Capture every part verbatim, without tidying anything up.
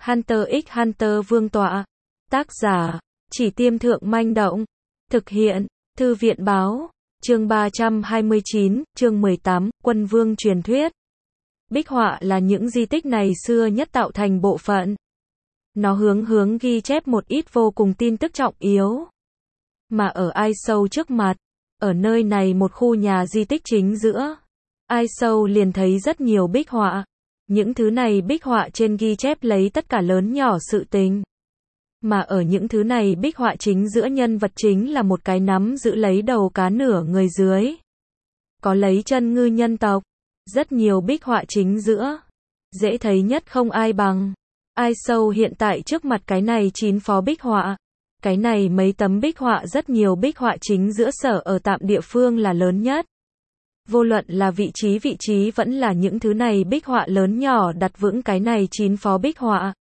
Hunter x Hunter Vương tọa. Tác giả, Chỉ Tiêm Thượng Manh Động. Thực hiện, Thư viện Báo. Chương ba trăm hai mươi chín, chương mười tám, Quân Vương truyền thuyết. Bích họa là những di tích ngày xưa nhất tạo thành bộ phận. Nó hướng hướng ghi chép một ít vô cùng tin tức trọng yếu. Mà ở ai sâu trước mặt, ở nơi này một khu nhà di tích chính giữa, ai sâu liền thấy rất nhiều bích họa. Những thứ này bích họa trên ghi chép lấy tất cả lớn nhỏ sự tình. Mà ở những thứ này bích họa chính giữa nhân vật chính là một cái nắm giữ lấy đầu cá nửa người dưới. Có lấy chân ngư nhân tộc. Rất nhiều bích họa chính giữa. Dễ thấy nhất không ai bằng. Ai sâu hiện tại trước mặt cái này chín phó bích họa. Cái này mấy tấm bích họa rất nhiều bích họa chính giữa sở ở tạm địa phương là lớn nhất. Vô luận là vị trí vị trí vẫn là những thứ này bích họa lớn nhỏ đặt vững cái này chín phó bích họa.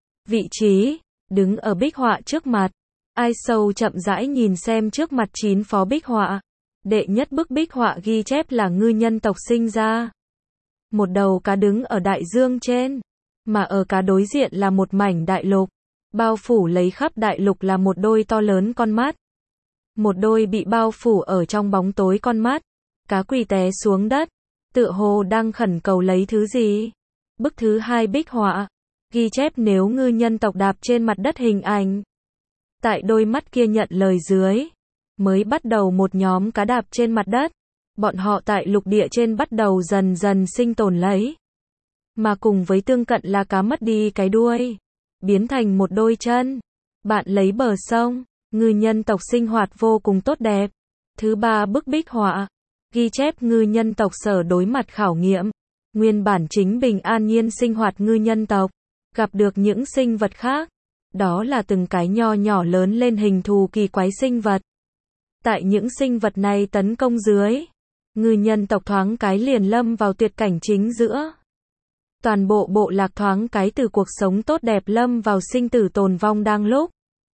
Vị trí, đứng ở bích họa trước mặt. Ai sâu chậm rãi nhìn xem trước mặt chín phó bích họa. Đệ nhất bức bích họa ghi chép là ngư nhân tộc sinh ra. Một đầu cá đứng ở đại dương trên. Mà ở cá đối diện là một mảnh đại lục. Bao phủ lấy khắp đại lục là một đôi to lớn con mắt. Một đôi bị bao phủ ở trong bóng tối con mắt. Cá quỳ té xuống đất. Tựa hồ đang khẩn cầu lấy thứ gì. Bức thứ hai bích họa. Ghi chép nếu ngư nhân tộc đạp trên mặt đất hình ảnh. Tại đôi mắt kia nhận lời dưới. Mới bắt đầu một nhóm cá đạp trên mặt đất. Bọn họ tại lục địa trên bắt đầu dần dần sinh tồn lấy. Mà cùng với tương cận là cá mất đi cái đuôi. Biến thành một đôi chân. Bạn lấy bờ sông. Ngư nhân tộc sinh hoạt vô cùng tốt đẹp. Thứ ba bức bích họa. Ghi chép ngư nhân tộc sở đối mặt khảo nghiệm. Nguyên bản chính bình an nhiên sinh hoạt ngư nhân tộc. Gặp được những sinh vật khác. Đó là từng cái nho nhỏ lớn lên hình thù kỳ quái sinh vật. Tại những sinh vật này tấn công dưới. Ngư nhân tộc thoáng cái liền lâm vào tuyệt cảnh chính giữa. Toàn bộ bộ lạc thoáng cái từ cuộc sống tốt đẹp lâm vào sinh tử tồn vong đang lúc.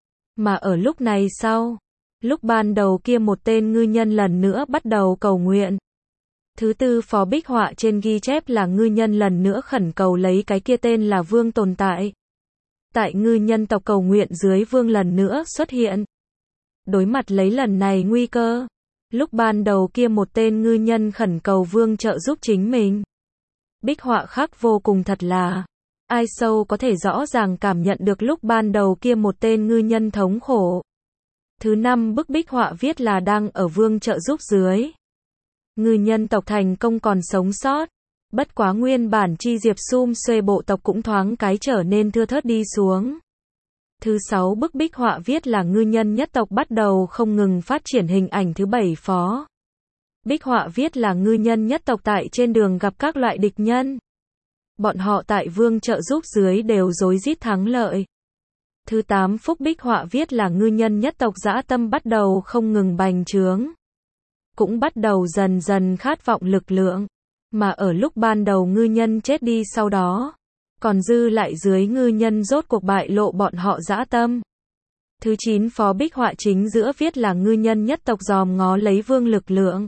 Mà ở lúc này sau. Lúc ban đầu kia một tên ngư nhân lần nữa bắt đầu cầu nguyện. Thứ tư phó bích họa trên ghi chép là ngư nhân lần nữa khẩn cầu lấy cái kia tên là vương tồn tại. Tại ngư nhân tộc cầu nguyện dưới vương lần nữa xuất hiện. Đối mặt lấy lần này nguy cơ. Lúc ban đầu kia một tên ngư nhân khẩn cầu vương trợ giúp chính mình. Bích họa khắc vô cùng thật là. Ai sâu có thể rõ ràng cảm nhận được lúc ban đầu kia một tên ngư nhân thống khổ. Thứ năm bức bích họa viết là đang ở vương trợ giúp dưới. Ngư nhân tộc thành công còn sống sót. Bất quá nguyên bản chi diệp sum xuê bộ tộc cũng thoáng cái trở nên thưa thớt đi xuống. Thứ sáu bức bích họa viết là ngư nhân nhất tộc bắt đầu không ngừng phát triển hình ảnh thứ bảy phó. Bích họa viết là ngư nhân nhất tộc tại trên đường gặp các loại địch nhân. Bọn họ tại vương trợ giúp dưới đều rối rít thắng lợi. Thứ tám phúc bích họa viết là ngư nhân nhất tộc dã tâm bắt đầu không ngừng bành trướng. Cũng bắt đầu dần dần khát vọng lực lượng. Mà ở lúc ban đầu ngư nhân chết đi sau đó. Còn dư lại dưới ngư nhân rốt cuộc bại lộ bọn họ dã tâm. Thứ chín phó bích họa chính giữa viết là ngư nhân nhất tộc dòm ngó lấy vương lực lượng.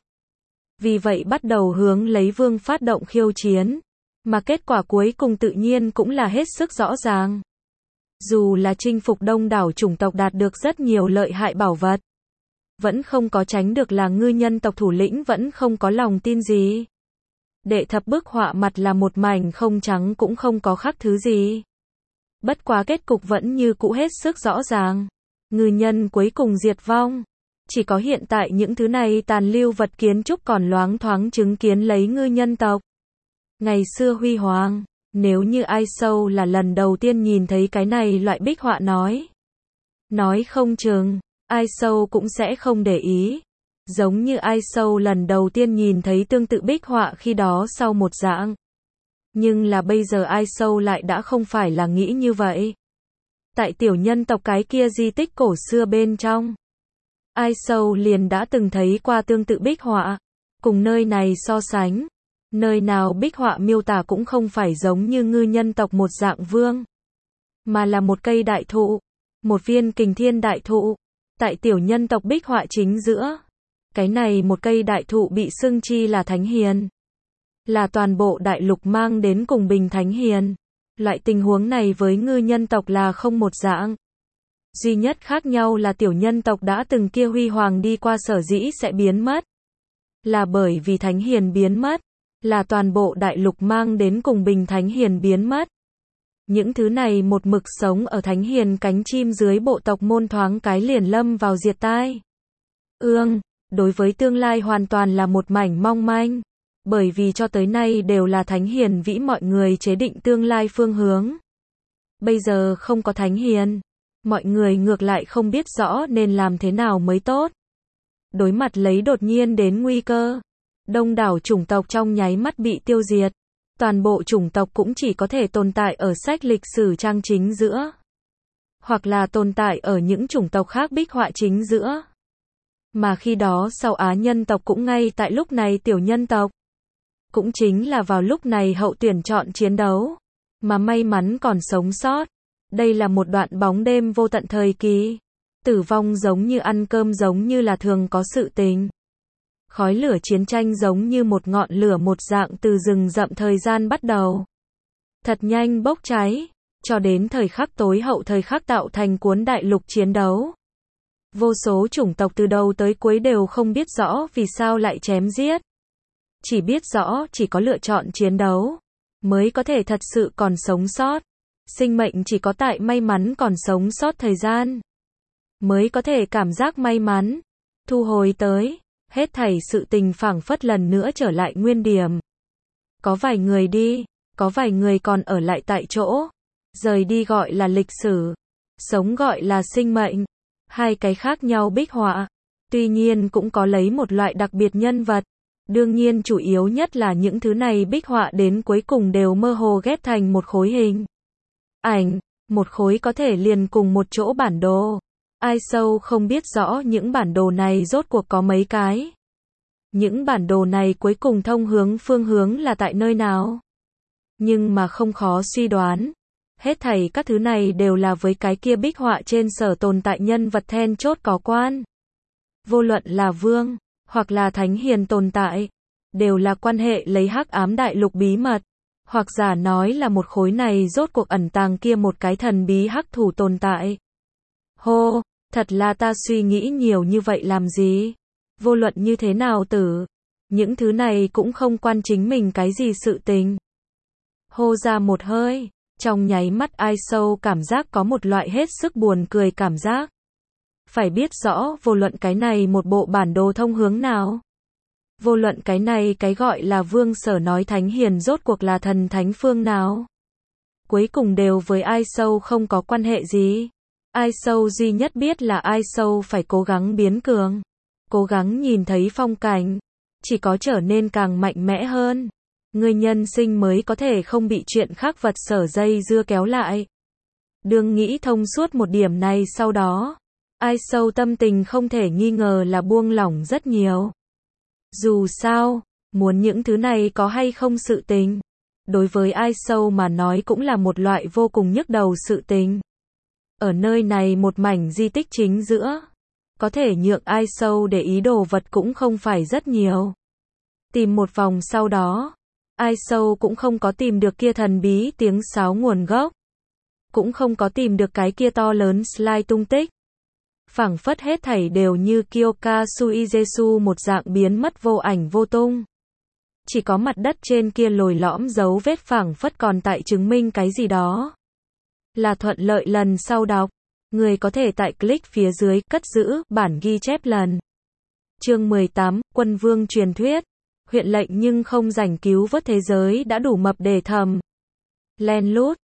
Vì vậy bắt đầu hướng lấy vương phát động khiêu chiến. Mà kết quả cuối cùng tự nhiên cũng là hết sức rõ ràng. Dù là chinh phục đông đảo chủng tộc đạt được rất nhiều lợi hại bảo vật. Vẫn không có tránh được là ngư nhân tộc thủ lĩnh vẫn không có lòng tin gì. Đệ thập bức họa mặt là một mảnh không trắng cũng không có khác thứ gì. Bất quá kết cục vẫn như cũ hết sức rõ ràng. Ngư nhân cuối cùng diệt vong. Chỉ có hiện tại những thứ này tàn lưu vật kiến trúc còn loáng thoáng chứng kiến lấy ngư nhân tộc. Ngày xưa huy hoàng. Nếu như ai sâu là lần đầu tiên nhìn thấy cái này loại bích họa nói. Nói không chừng, ai sâu cũng sẽ không để ý. Giống như ai sâu lần đầu tiên nhìn thấy tương tự bích họa khi đó sau một dạng. Nhưng là bây giờ ai sâu lại đã không phải là nghĩ như vậy. Tại tiểu nhân tộc cái kia di tích cổ xưa bên trong. Ai sâu liền đã từng thấy qua tương tự bích họa. Cùng nơi này so sánh. Nơi nào bích họa miêu tả cũng không phải giống như ngư nhân tộc một dạng vương. Mà là một cây đại thụ. Một viên kình thiên đại thụ. Tại tiểu nhân tộc bích họa chính giữa. Cái này một cây đại thụ bị xưng chi là thánh hiền. Là toàn bộ đại lục mang đến cùng bình thánh hiền. Loại tình huống này với ngư nhân tộc là không một dạng. Duy nhất khác nhau là tiểu nhân tộc đã từng kia huy hoàng đi qua sở dĩ sẽ biến mất. Là bởi vì Thánh Hiền biến mất. Là toàn bộ đại lục mang đến cùng bình Thánh Hiền biến mất. Những thứ này một mực sống ở Thánh Hiền cánh chim dưới bộ tộc môn thoáng cái liền lâm vào diệt tai. Ương, đối với tương lai hoàn toàn là một mảnh mong manh. Bởi vì cho tới nay đều là Thánh Hiền vĩ mọi người chế định tương lai phương hướng. Bây giờ không có Thánh Hiền. Mọi người ngược lại không biết rõ nên làm thế nào mới tốt. Đối mặt lấy đột nhiên đến nguy cơ. Đông đảo chủng tộc trong nháy mắt bị tiêu diệt. Toàn bộ chủng tộc cũng chỉ có thể tồn tại ở sách lịch sử trang chính giữa. Hoặc là tồn tại ở những chủng tộc khác bích họa chính giữa. Mà khi đó sau Á nhân tộc cũng ngay tại lúc này tiểu nhân tộc. Cũng chính là vào lúc này hậu tuyển chọn chiến đấu. Mà may mắn còn sống sót. Đây là một đoạn bóng đêm vô tận thời kỳ. Tử vong giống như ăn cơm giống như là thường có sự tình. Khói lửa chiến tranh giống như một ngọn lửa một dạng từ rừng rậm thời gian bắt đầu. Thật nhanh bốc cháy, cho đến thời khắc tối hậu thời khắc tạo thành cuốn đại lục chiến đấu. Vô số chủng tộc từ đầu tới cuối đều không biết rõ vì sao lại chém giết. Chỉ biết rõ chỉ có lựa chọn chiến đấu, mới có thể thật sự còn sống sót. Sinh mệnh chỉ có tại may mắn còn sống sót thời gian, mới có thể cảm giác may mắn. Thu hồi tới. Hết thảy sự tình phảng phất lần nữa trở lại nguyên điểm. Có vài người đi, có vài người còn ở lại tại chỗ. Rời đi gọi là lịch sử, sống gọi là sinh mệnh. Hai cái khác nhau bích họa. Tuy nhiên cũng có lấy một loại đặc biệt nhân vật. Đương nhiên chủ yếu nhất là những thứ này bích họa đến cuối cùng đều mơ hồ ghép thành một khối hình ảnh, một khối có thể liền cùng một chỗ bản đồ. Ai sâu không biết rõ những bản đồ này rốt cuộc có mấy cái. Những bản đồ này cuối cùng thông hướng phương hướng là tại nơi nào. Nhưng mà không khó suy đoán. Hết thảy các thứ này đều là với cái kia bích họa trên sở tồn tại nhân vật then chốt có quan. Vô luận là vương, hoặc là Thánh Hiền tồn tại, đều là quan hệ lấy hắc ám đại lục bí mật. Hoặc giả nói là một khối này rốt cuộc ẩn tàng kia một cái thần bí hắc thủ tồn tại. Hô, thật là ta suy nghĩ nhiều như vậy làm gì? Vô luận như thế nào tử, những thứ này cũng không quan chính mình cái gì sự tình. Hô ra một hơi, trong nháy mắt ai sâu cảm giác có một loại hết sức buồn cười cảm giác. Phải biết rõ vô luận cái này một bộ bản đồ thông hướng nào. Vô luận cái này cái gọi là vương sở nói Thánh Hiền rốt cuộc là thần thánh phương nào. Cuối cùng đều với ai sâu không có quan hệ gì. Ai sâu duy nhất biết là ai sâu phải cố gắng biến cường. Cố gắng nhìn thấy phong cảnh. Chỉ có trở nên càng mạnh mẽ hơn. Người nhân sinh mới có thể không bị chuyện khác vật sở dây dưa kéo lại. Đương nghĩ thông suốt một điểm này sau đó. Ai sâu tâm tình không thể nghi ngờ là buông lỏng rất nhiều. Dù sao, muốn những thứ này có hay không sự tình. Đối với ai sâu mà nói cũng là một loại vô cùng nhức đầu sự tình. Ở nơi này một mảnh di tích chính giữa. Có thể nhượng ai sâu để ý đồ vật cũng không phải rất nhiều. Tìm một vòng sau đó. Ai sâu cũng không có tìm được kia thần bí tiếng sáo nguồn gốc. Cũng không có tìm được cái kia to lớn slide tung tích. Phảng phất hết thảy đều như Kyoka Suijesu một dạng biến mất vô ảnh vô tung. Chỉ có mặt đất trên kia lồi lõm dấu vết phảng phất còn tại chứng minh cái gì đó. Là thuận lợi lần sau đọc. Người có thể tại click phía dưới cất giữ bản ghi chép lần. Chương mười tám, Quân Vương truyền thuyết. Huyện lệnh nhưng không rảnh cứu vớt thế giới đã đủ mập để thầm. Len lút,